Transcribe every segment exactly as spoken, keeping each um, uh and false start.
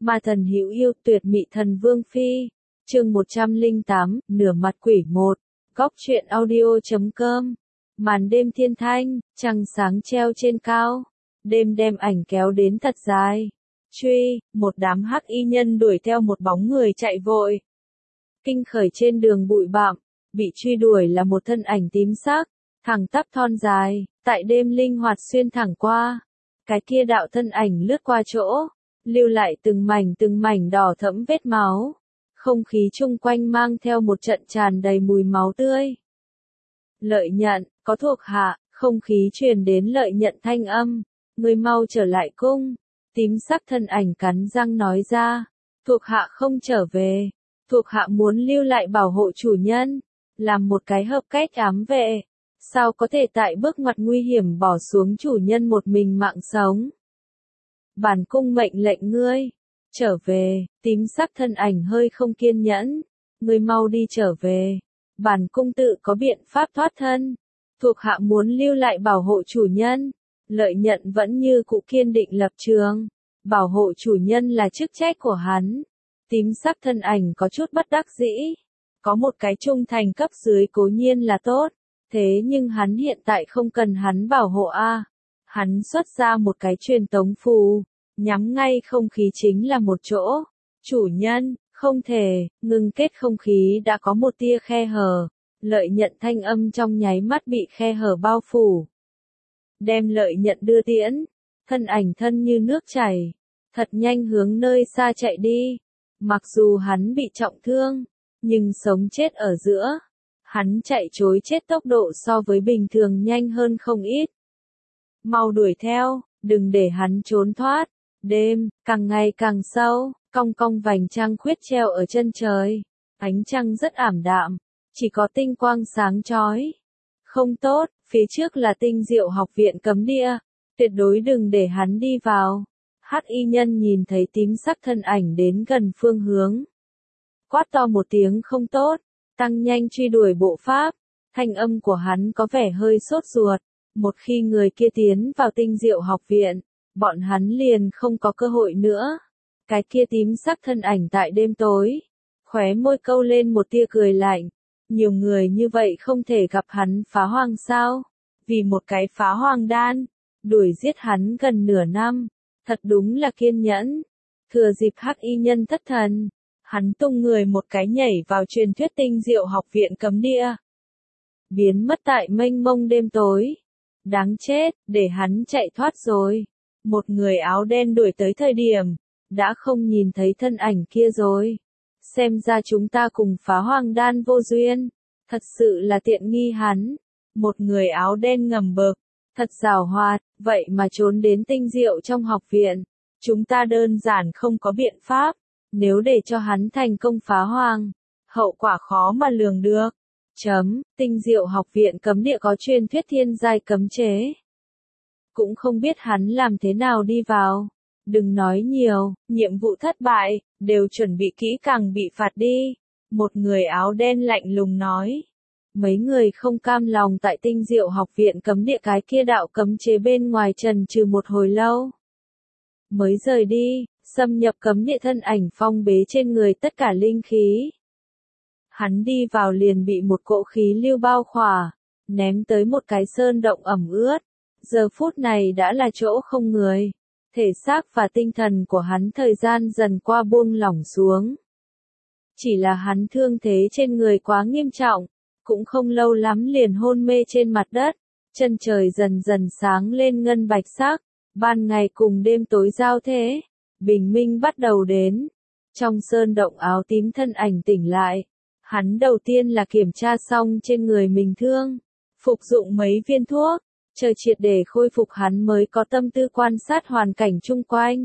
Ma thần hữu yêu tuyệt mị thần vương phi. Chương một trăm lẻ tám, nửa mặt quỷ một. Góc truyện audio chấm com. Màn đêm thiên thanh, trăng sáng treo trên cao. Đêm đem ảnh kéo đến thật dài. Truy, một đám hắc y nhân đuổi theo một bóng người chạy vội. Kinh khởi trên đường bụi bặm, bị truy đuổi là một thân ảnh tím sắc, thẳng tắp thon dài, tại đêm linh hoạt xuyên thẳng qua. Cái kia đạo thân ảnh lướt qua chỗ, lưu lại từng mảnh từng mảnh đỏ thẫm vết máu. Không khí chung quanh mang theo một trận tràn đầy mùi máu tươi. Lợi nhận, có thuộc hạ, không khí truyền đến lợi nhận thanh âm. Người mau trở lại cung. Tím sắc thân ảnh cắn răng nói ra. Thuộc hạ không trở về. Thuộc hạ muốn lưu lại bảo hộ chủ nhân. Làm một cái hợp cách ám vệ. Sao có thể tại bước ngoặt nguy hiểm bỏ xuống chủ nhân một mình mạng sống. Bản cung mệnh lệnh ngươi. Trở về, tím sắc thân ảnh hơi không kiên nhẫn. Ngươi mau đi trở về. Bản cung tự có biện pháp thoát thân. Thuộc hạ muốn lưu lại bảo hộ chủ nhân. Lợi nhận vẫn như cũ kiên định lập trường. Bảo hộ chủ nhân là chức trách của hắn. Tím sắc thân ảnh có chút bất đắc dĩ. Có một cái trung thành cấp dưới cố nhiên là tốt. Thế nhưng hắn hiện tại không cần hắn bảo hộ a. Hắn xuất ra một cái truyền tống phù. Nhắm ngay không khí chính là một chỗ. Chủ nhân, không thể, ngừng kết không khí đã có một tia khe hở. Lợi nhận thanh âm trong nháy mắt bị khe hở bao phủ. Đem lợi nhận đưa tiễn. Thân ảnh thân như nước chảy. Thật nhanh hướng nơi xa chạy đi. Mặc dù hắn bị trọng thương. Nhưng sống chết ở giữa. Hắn chạy trối chết tốc độ so với bình thường nhanh hơn không ít. Mau đuổi theo, đừng để hắn trốn thoát. Đêm, càng ngày càng sâu, cong cong vành trăng khuyết treo ở chân trời. Ánh trăng rất ảm đạm, chỉ có tinh quang sáng chói. Không tốt, phía trước là Tinh Diệu học viện cấm địa. Tuyệt đối đừng để hắn đi vào. Hắc y nhân nhìn thấy tím sắc thân ảnh đến gần phương hướng. Quát to một tiếng không tốt, tăng nhanh truy đuổi bộ pháp. Thanh âm của hắn có vẻ hơi sốt ruột. Một khi người kia tiến vào Tinh Diệu học viện, bọn hắn liền không có cơ hội nữa. Cái kia tím sắc thân ảnh tại đêm tối. Khóe môi câu lên một tia cười lạnh. Nhiều người như vậy không thể gặp hắn phá hoang sao. Vì một cái phá hoang đan. Đuổi giết hắn gần nửa năm. Thật đúng là kiên nhẫn. Thừa dịp hắc y nhân thất thần. Hắn tung người một cái nhảy vào truyền thuyết Tinh Diệu học viện cấm địa. Biến mất tại mênh mông đêm tối. Đáng chết, để hắn chạy thoát rồi. Một người áo đen đuổi tới thời điểm, đã không nhìn thấy thân ảnh kia rồi. Xem ra chúng ta cùng phá hoang đan vô duyên. Thật sự là tiện nghi hắn. Một người áo đen ngầm bực. Thật giàu hoạt, vậy mà trốn đến Tinh Diệu trong học viện. Chúng ta đơn giản không có biện pháp. Nếu để cho hắn thành công phá hoang, hậu quả khó mà lường được. Chấm, Tinh Diệu học viện cấm địa có truyền thuyết thiên giai cấm chế. Cũng không biết hắn làm thế nào đi vào. Đừng nói nhiều, nhiệm vụ thất bại, đều chuẩn bị kỹ càng bị phạt đi. Một người áo đen lạnh lùng nói. Mấy người không cam lòng tại Tinh Diệu học viện cấm địa cái kia đạo cấm chế bên ngoài trần trừ một hồi lâu. Mới rời đi, xâm nhập cấm địa thân ảnh phong bế trên người tất cả linh khí. Hắn đi vào liền bị một cỗ khí lưu bao khỏa, ném tới một cái sơn động ẩm ướt. Giờ phút này đã là chỗ không người. Thể xác và tinh thần của hắn thời gian dần qua buông lỏng xuống. Chỉ là hắn thương thế trên người quá nghiêm trọng, cũng không lâu lắm liền hôn mê trên mặt đất. Chân trời dần dần sáng lên ngân bạch sắc, ban ngày cùng đêm tối giao thế, bình minh bắt đầu đến. Trong sơn động áo tím thân ảnh tỉnh lại. Hắn đầu tiên là kiểm tra xong trên người mình thương, phục dụng mấy viên thuốc. Chờ triệt để khôi phục hắn mới có tâm tư quan sát hoàn cảnh chung quanh.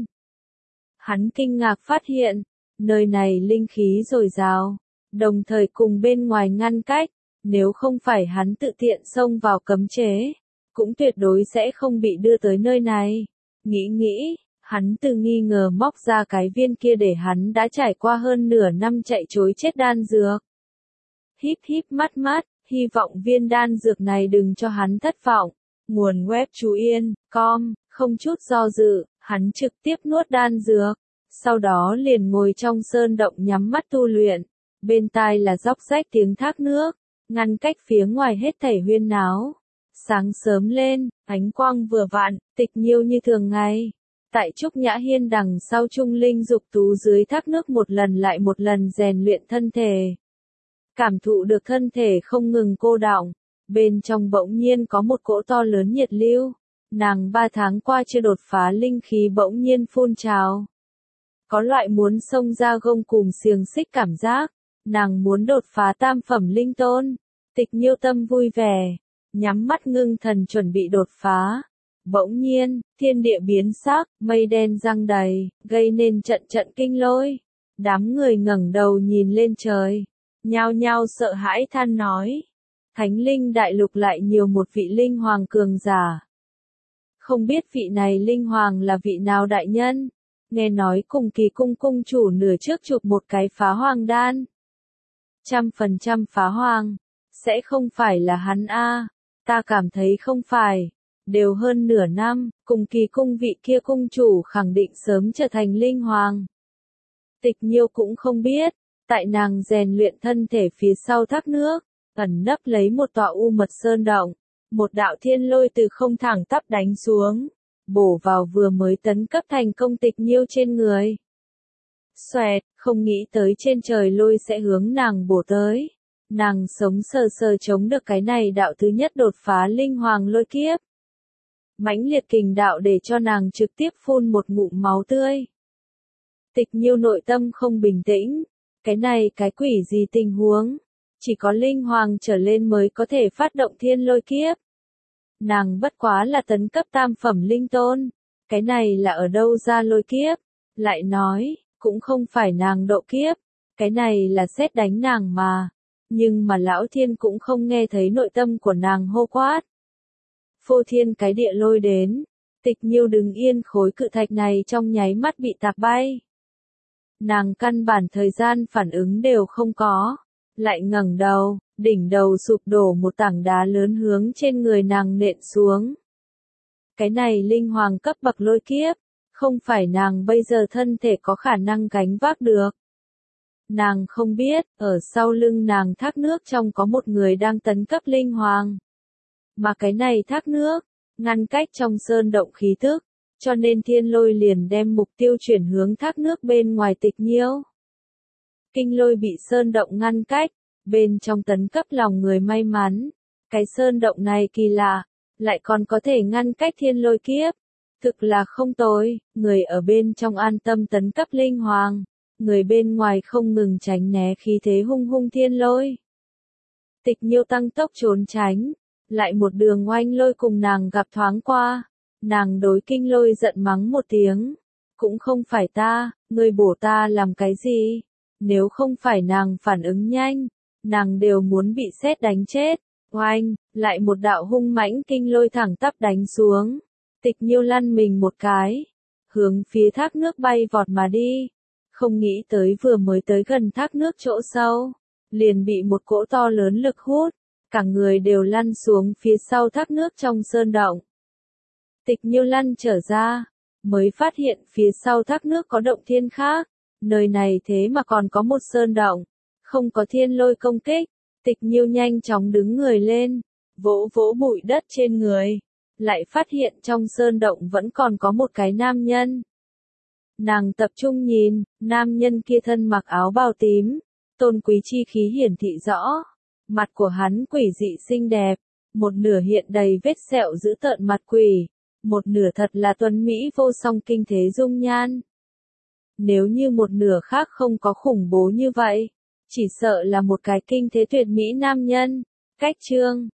Hắn kinh ngạc phát hiện, nơi này linh khí dồi dào, đồng thời cùng bên ngoài ngăn cách, nếu không phải hắn tự tiện xông vào cấm chế, cũng tuyệt đối sẽ không bị đưa tới nơi này. Nghĩ nghĩ, hắn từ nghi ngờ móc ra cái viên kia để hắn đã trải qua hơn nửa năm chạy trối chết đan dược. Híp híp mắt mắt, hy vọng viên đan dược này đừng cho hắn thất vọng. Nguồn web chú yên, com, không chút do dự, hắn trực tiếp nuốt đan dược. Sau đó liền ngồi trong sơn động nhắm mắt tu luyện, bên tai là róc rách tiếng thác nước, ngăn cách phía ngoài hết thảy huyên náo. Sáng sớm lên, ánh quang vừa vặn, Tịch Nhiêu như thường ngày. Tại Trúc Nhã Hiên đằng sau Trung Linh Dục Tú dưới thác nước một lần lại một lần rèn luyện thân thể. Cảm thụ được thân thể không ngừng cô đọng, bên trong bỗng nhiên có một cỗ to lớn nhiệt lưu. Nàng ba tháng qua chưa đột phá linh khí bỗng nhiên phun trào. Có loại muốn xông ra gông cùm xiềng xích cảm giác, nàng muốn đột phá tam phẩm linh tôn. Tịch Nhiêu tâm vui vẻ, nhắm mắt ngưng thần chuẩn bị đột phá. Bỗng nhiên, thiên địa biến sắc, mây đen giăng đầy, gây nên trận trận kinh lôi. Đám người ngẩng đầu nhìn lên trời, nhao nhao sợ hãi than nói. Thánh linh đại lục lại nhiều một vị linh hoàng cường giả. Không biết vị này linh hoàng là vị nào đại nhân? Nghe nói cùng Kỳ cung cung chủ nửa trước chụp một cái phá hoàng đan. Trăm phần trăm phá hoàng, sẽ không phải là hắn a? Ta cảm thấy không phải. Đều hơn nửa năm, cùng Kỳ cung vị kia cung chủ khẳng định sớm trở thành linh hoàng. Tịch Nhiêu cũng không biết, tại nàng rèn luyện thân thể phía sau thác nước, ẩn nấp lấy một tọa u mật sơn động, một đạo thiên lôi từ không thẳng tắp đánh xuống, bổ vào vừa mới tấn cấp thành công Tịch Nhiêu trên người. Xoẹt, không nghĩ tới trên trời lôi sẽ hướng nàng bổ tới. Nàng sống sờ sờ chống được cái này đạo thứ nhất đột phá linh hoàng lôi kiếp. Mãnh liệt kình đạo để cho nàng trực tiếp phun một ngụm máu tươi. Tịch Nhiêu nội tâm không bình tĩnh, cái này cái quỷ gì tình huống, chỉ có linh hoàng trở lên mới có thể phát động thiên lôi kiếp. Nàng bất quá là tấn cấp tam phẩm linh tôn, cái này là ở đâu ra lôi kiếp, lại nói, cũng không phải nàng độ kiếp, cái này là sét đánh nàng mà, nhưng mà lão thiên cũng không nghe thấy nội tâm của nàng hô quát. Phô thiên cái địa lôi đến, Tịch Nhiêu đứng yên khối cự thạch này trong nháy mắt bị tạc bay. Nàng căn bản thời gian phản ứng đều không có, lại ngẩng đầu, đỉnh đầu sụp đổ một tảng đá lớn hướng trên người nàng nện xuống. Cái này linh hoàng cấp bậc lôi kiếp, không phải nàng bây giờ thân thể có khả năng gánh vác được. Nàng không biết, ở sau lưng nàng thác nước trong có một người đang tấn cấp linh hoàng. Mà cái này thác nước, ngăn cách trong sơn động khí tức, cho nên thiên lôi liền đem mục tiêu chuyển hướng thác nước bên ngoài Tịch Nhiêu. Kinh lôi bị sơn động ngăn cách, bên trong tấn cấp lòng người may mắn. Cái sơn động này kỳ lạ, lại còn có thể ngăn cách thiên lôi kiếp. Thực là không tồi, người ở bên trong an tâm tấn cấp linh hoàng, người bên ngoài không ngừng tránh né khí thế hung hung thiên lôi. Tịch Nhiêu tăng tốc trốn tránh, lại một đường oanh lôi cùng nàng gặp thoáng qua, nàng đối kinh lôi giận mắng một tiếng, cũng không phải ta, ngươi bổ ta làm cái gì, nếu không phải nàng phản ứng nhanh, nàng đều muốn bị sét đánh chết. Oanh, lại một đạo hung mãnh kinh lôi thẳng tắp đánh xuống. Tịch Nhiêu lăn mình một cái, hướng phía thác nước bay vọt mà đi. Không nghĩ tới vừa mới tới gần thác nước chỗ sâu, liền bị một cỗ to lớn lực hút, cả người đều lăn xuống phía sau thác nước trong sơn động. Tịch Nhiêu lăn trở ra, mới phát hiện phía sau thác nước có động thiên khác, nơi này thế mà còn có một sơn động, không có thiên lôi công kích. Tịch Nhiêu nhanh chóng đứng người lên, vỗ vỗ bụi đất trên người, lại phát hiện trong sơn động vẫn còn có một cái nam nhân. Nàng tập trung nhìn, nam nhân kia thân mặc áo bào tím, tôn quý chi khí hiển thị rõ, mặt của hắn quỷ dị xinh đẹp, một nửa hiện đầy vết sẹo dữ tợn mặt quỷ, một nửa thật là tuấn mỹ vô song kinh thế dung nhan. Nếu như một nửa khác không có khủng bố như vậy, chỉ sợ là một cái kinh thế tuyệt mỹ nam nhân. Cách chương